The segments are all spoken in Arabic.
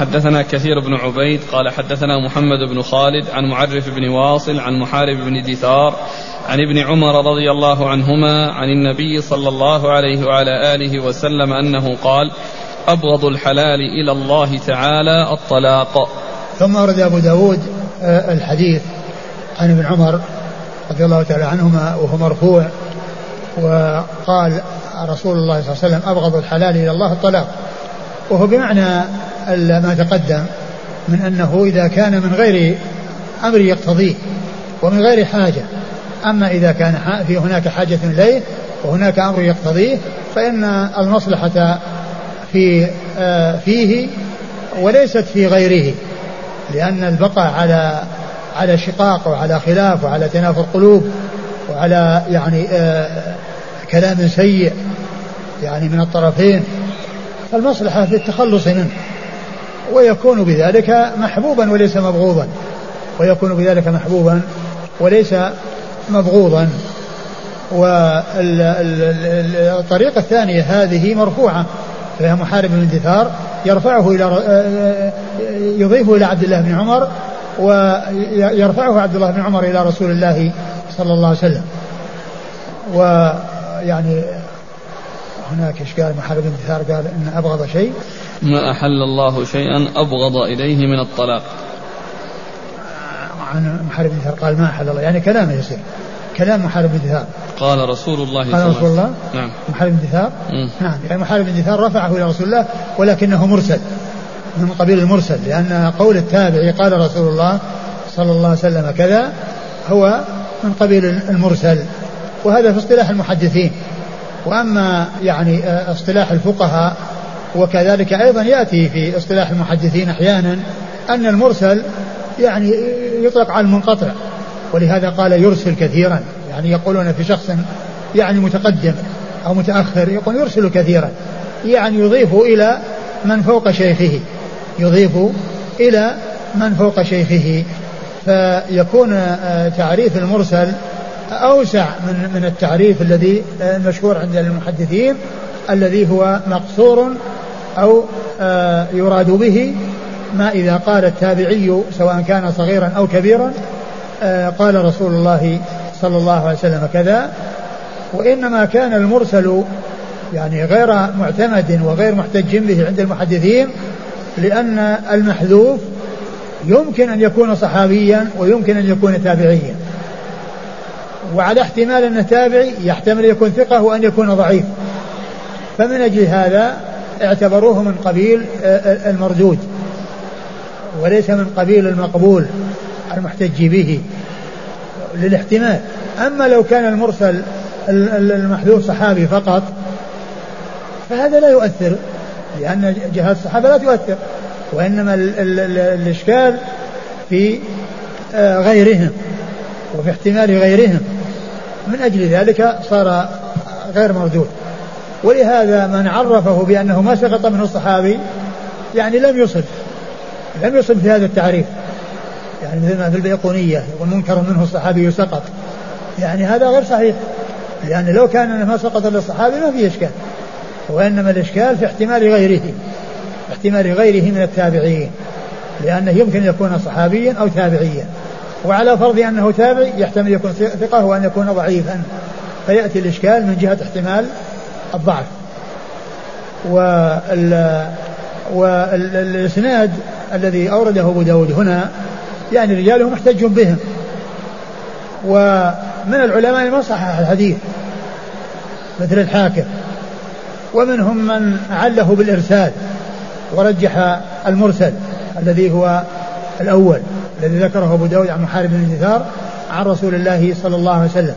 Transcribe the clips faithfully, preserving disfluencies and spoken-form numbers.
حدثنا كثير بن عبيد قال حدثنا محمد بن خالد عن معرف بن واصل عن محارب بن دثار عن ابن عمر رضي الله عنهما عن النبي صلى الله عليه وعلى آله وسلم أنه قال أبغض الحلال إلى الله تعالى الطلاق. ثم ورد أبو داود الحديث عن ابن عمر رضي الله تعالى عنهما وهو مرفوع، وقال رسول الله صلى الله عليه وسلم أبغض الحلال إلى الله الطلاق، وهو بمعنى ما تقدم من أنه إذا كان من غير أمر يقتضيه ومن غير حاجة. أما إذا كان في هناك حاجة إليه وهناك أمر يقتضيه فإن المصلحة في فيه وليست في غيره، لأن البقاء على على شقاق وعلى خلاف وعلى تنافر قلوب وعلى يعني كلام سيء يعني من الطرفين، فالمصلحة في التخلص منه، ويكون بذلك محبوبا وليس مبغوضا ويكون بذلك محبوبا وليس مبغوضا. والطريقة الثانية هذه مرفوعة، فهي محارب بن دثار يرفعه إلى يضيفه إلى عبد الله بن عمر ويرفعه عبد الله بن عمر إلى رسول الله صلى الله عليه وسلم. ويعني هناك إشكال، محارب بن دثار قال إن أبغض شيء ما أحل الله شيئا أبغض إليه من الطلاق. عن محارب بن دثار قال ما أحل الله، يعني كلامه يصير كلام محارب بن دثار. قال رسول الله صلى الله عليه وسلم. نعم. محارب بن دثار نعم، يعني محارب بن دثار رفعه إلى رسول الله ولكنه مرسل من قبيل المرسل، لأن قول التابعي قال رسول الله صلى الله عليه وسلم كذا هو من قبيل المرسل، وهذا في اصطلاح المحدثين. وأما يعني اصطلاح الفقهاء وكذلك أيضا يأتي في اصطلاح المحدثين أحيانا أن المرسل يعني يطلق على المنقطع، ولهذا قال يرسل كثيرا، يعني يقولون في شخص يعني متقدم أو متأخر يقول يرسل كثيرا، يعني يضيف إلى من فوق شيخه يضيف إلى من فوق شيخه، فيكون تعريف المرسل أوسع من من التعريف الذي المشهور عند المحدثين الذي هو مقصور أو يراد به ما إذا قال التابعي سواء كان صغيرا أو كبيرا قال رسول الله صلى الله عليه وسلم كذا. وإنما كان المرسل يعني غير معتمد وغير محتج به عند المحدثين، لأن المحذوف يمكن أن يكون صحابيا ويمكن أن يكون تابعيا، وعلى احتمال أن تابعي يحتمل يكون ثقة وأن يكون ضعيف، فمن أجل هذا اعتبروه من قبيل المردود وليس من قبيل المقبول المحتج به للاحتمال. أما لو كان المرسل المحذوف صحابي فقط فهذا لا يؤثر، لأن جهات الصحابة لا تؤثر، وإنما ال ال ال الإشكال في غيرهم وفي احتمال غيرهم، من أجل ذلك صار غير مردود. ولهذا من عرفه بأنه ما سقط منه الصحابي يعني لم يصب لم يصب في هذا التعريف، يعني مثل ما في البيقونية والمنكر منه الصحابي سقط، يعني هذا غير صحيح، لأن لو كان ما سقط للصحابي ما في إشكال، وإنما الإشكال في احتمال غيره احتمال غيره من التابعين، لأنه يمكن يكون صحابيا أو تابعيا، وعلى فرض أنه تابعي يحتمل يكون ثقة وأن يكون ضعيفا، فيأتي الإشكال من جهة احتمال الضعف. والإسناد الذي أورده أبو داود هنا يعني رجاله محتج بهم، ومن العلماء من صحح الحديث مثل الحاكم، ومنهم من عله بالإرسال ورجح المرسل الذي هو الأول الذي ذكره أبو داود عن محارب بن دثار عن رسول الله صلى الله عليه وسلم.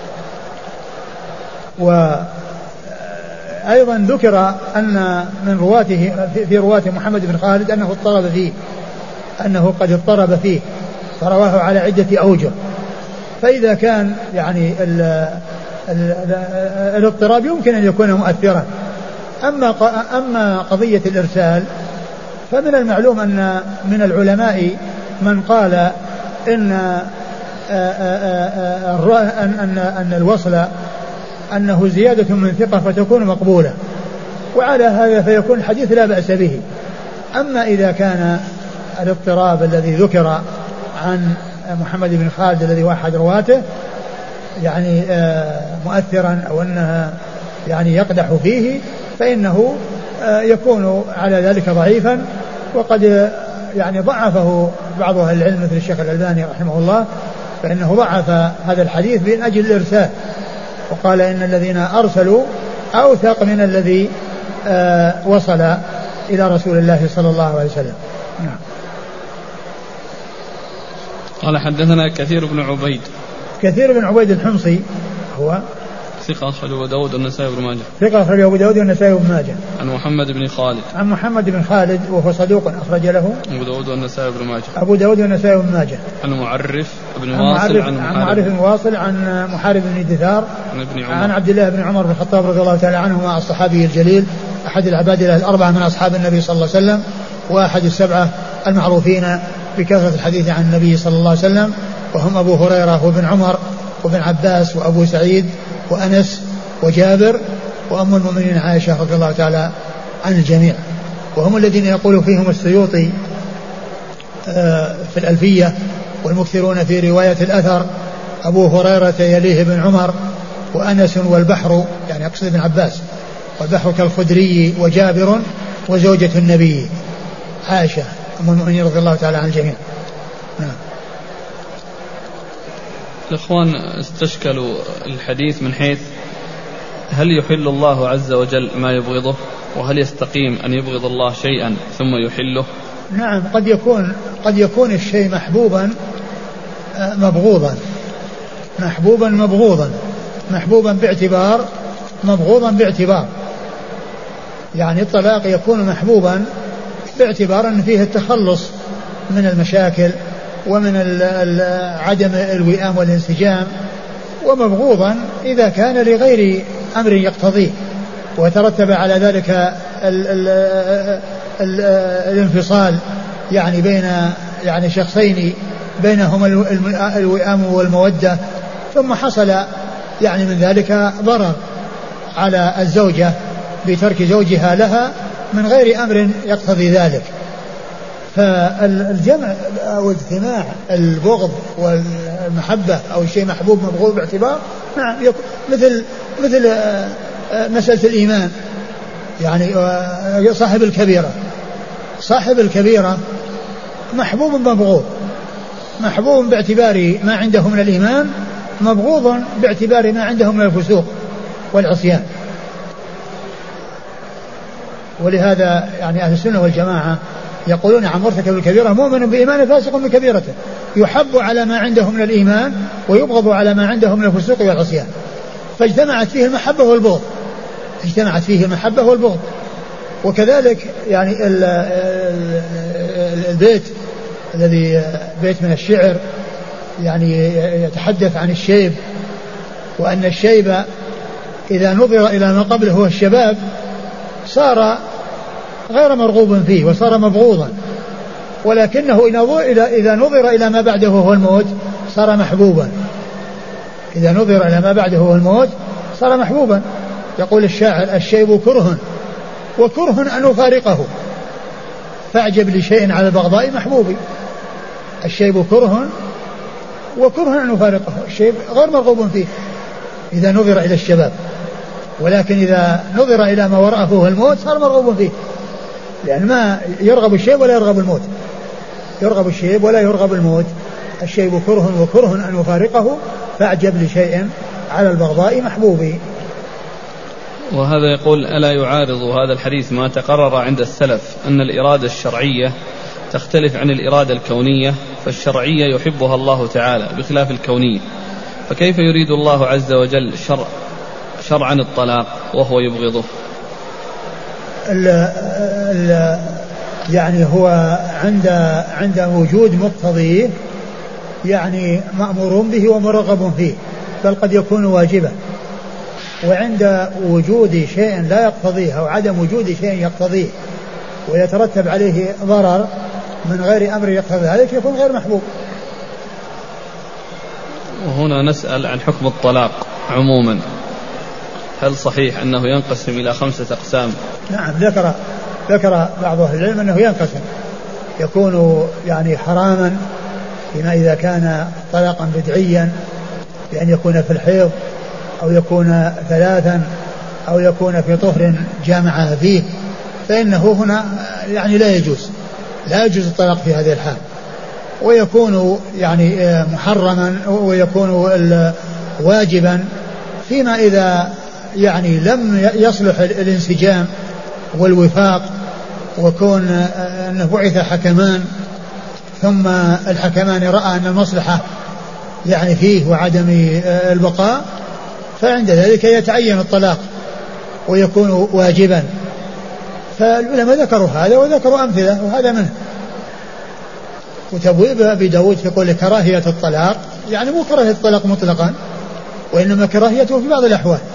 وأيضا ذكر أن من رواته في رواته محمد بن خالد أنه اضطرب فيه أنه قد اضطرب فيه فرواه على عدة أوجه، فإذا كان يعني ال ال الاضطراب يمكن أن يكون مؤثرا. أما أما قضية الإرسال فمن المعلوم أن من العلماء من قال إن أن أن الوصل أنه زيادة من ثقة فتكون مقبولة، وعلى هذا فيكون الحديث لا بأس به. أما إذا كان الاضطراب الذي ذكر عن محمد بن خالد الذي واحد رواته يعني مؤثرا أو أنها يعني يقدح فيه فإنه يكون على ذلك ضعيفا، وقد يعني ضعفه بعض أهل العلم مثل الشيخ الألباني رحمه الله، فإنه ضعف هذا الحديث من أجل الإرسال، وقال إن الذين أرسلوا أوثق من الذي وصل إلى رسول الله صلى الله عليه وسلم. نعم. قال حدثنا كثير بن عبيد. كثير بن عبيد الحمصي هو ثقة أخرجه أبو داود والنسائي وابن ماجه. ثقة أخرجه أبو داود والنسائي وابن ماجه. عن محمد بن خالد. عن محمد بن خالد وهو صدوق أخرج له أبو داود والنسائي وابن ماجه. أبو داود والنسائي وابن ماجه. عن معرف بن واصل عن, عن معرف بن واصل عن محارب بن دثار عن ابن عمر. عن عبد الله بن عمر بن الخطاب رضي الله تعالى عنهما الصحابي الجليل أحد العبادلة الأربعة من أصحاب النبي صلى الله عليه وسلم، وأحد السبعة المعروفين بكثرة الحديث عن النبي صلى الله عليه وسلم، وهم أبو هريرة وابن عمر وابن عباس وأبو سعيد وأنس وجابر وأم المؤمنين عائشة رضي الله تعالى عن الجميع، وهم الذين يقول فيهم السيوطي في الألفية والمكثرون في رواية الأثر أبو هريرة يليه ابن عمر وأنس والبحر، يعني أقصد ابن عباس، والبحر كالخدري وجابر وزوجة النبي عائشة أم المؤمنين رضي الله تعالى عن الجميع. نعم. الإخوان استشكلوا الحديث من حيث هل يحل الله عز وجل ما يبغضه، وهل يستقيم أن يبغض الله شيئا ثم يحله؟ نعم، قد يكون قد يكون الشيء محبوبا مبغوضا، محبوبا مبغوضا، محبوبا باعتبار مبغوضا باعتبار، يعني الطلاق يكون محبوبا باعتبار أن فيه التخلص من المشاكل ومن عدم الوئام والانسجام، ومبغوضا إذا كان لغير أمر يقتضيه وترتب على ذلك ال ال ال الانفصال يعني بين يعني شخصين بينهما الوئام والمودة، ثم حصل يعني من ذلك ضرر على الزوجة بترك زوجها لها من غير أمر يقتضي ذلك. فالجمع أو اجتماع البغض والمحبة أو الشيء محبوب مبغوض باعتبار، نعم، مثل مثل مسألة الإيمان، يعني صاحب الكبيرة صاحب الكبيرة محبوب مبغوض، محبوب باعتبار ما عنده من الإيمان، مبغوض باعتبار ما عنده من الفسوق والعصيان. ولهذا يعني أهل السنة والجماعة يقولون عن مرتكب الكبيرة مؤمن بإيمان فاسق بكبيرته، يحب على ما عنده من الإيمان ويبغض على ما عنده من الفسوق والعصيان، فاجتمعت فيه المحبة والبغض، اجتمعت فيه المحبة والبغض. وكذلك يعني ال ال البيت الذي بيت من الشعر يعني يتحدث عن الشيب، وأن الشيب إذا نظر إلى ما قبله هو الشباب صار غير مرغوب فيه وصار مبغوضا، ولكنه إذا نظر إلى ما بعده هو الموت صار محبوبا، إذا نظر إلى ما بعده هو الموت صار محبوبا. يقول الشاعر الشيب كره وكره أن أفارقه، فأعجب لشيء على البغضاء محبوبي. الشيب كره وكره أن أفارقه، الشيب غير مرغوب فيه إذا نظر إلى الشباب، ولكن إذا نظر إلى ما وراءه هو الموت صار مرغوب فيه، لأن ما يرغب الشيب ولا يرغب الموت، يرغب الشيب ولا يرغب الموت. الشيب كره وكره أن يفارقه، فأعجب لشيء على البغضاء محبوبي. وهذا يقول ألا يعارض هذا الحديث ما تقرر عند السلف أن الإرادة الشرعية تختلف عن الإرادة الكونية، فالشرعية يحبها الله تعالى بخلاف الكونية، فكيف يريد الله عز وجل شرع شرعا الطلاق وهو يبغضه؟ ال ال يعني هو عند عند وجود مقتضيه يعني مأمور به ومرغب فيه، بل قد يكون واجبا، وعند وجود شيء لا يقتضيه أو عدم وجود شيء يقتضيه ويترتب عليه ضرر من غير أمر يقتضي ذلك يكون غير محبوب. وهنا نسأل عن حكم الطلاق عموما، هل صحيح أنه ينقسم إلى خمسة أقسام؟ نعم، ذكر ذكر بعض أهل العلم أنه ينقسم، يكون يعني حراما فيما إذا كان طلاقا بدعيا بأن يكون في الحيض أو يكون ثلاثا أو يكون في طهر جامعها فيه، فإنه هنا يعني لا يجوز لا يجوز الطلاق في هذه الحال. ويكون يعني محرما ويكون واجبا فيما إذا يعني لم يصلح الانسجام والوفاق، وكون أنه بعث حكمان ثم الحكمان رأى أن المصلحة يعني فيه وعدم البقاء، فعند ذلك يتعين الطلاق ويكون واجبا. فالعلماء ذكروا هذا وذكروا أمثلة وهذا منه. وتبويب أبي داود يقول كراهية الطلاق يعني مو كراهية الطلاق مطلقا، وإنما كراهيته في بعض الأحوال.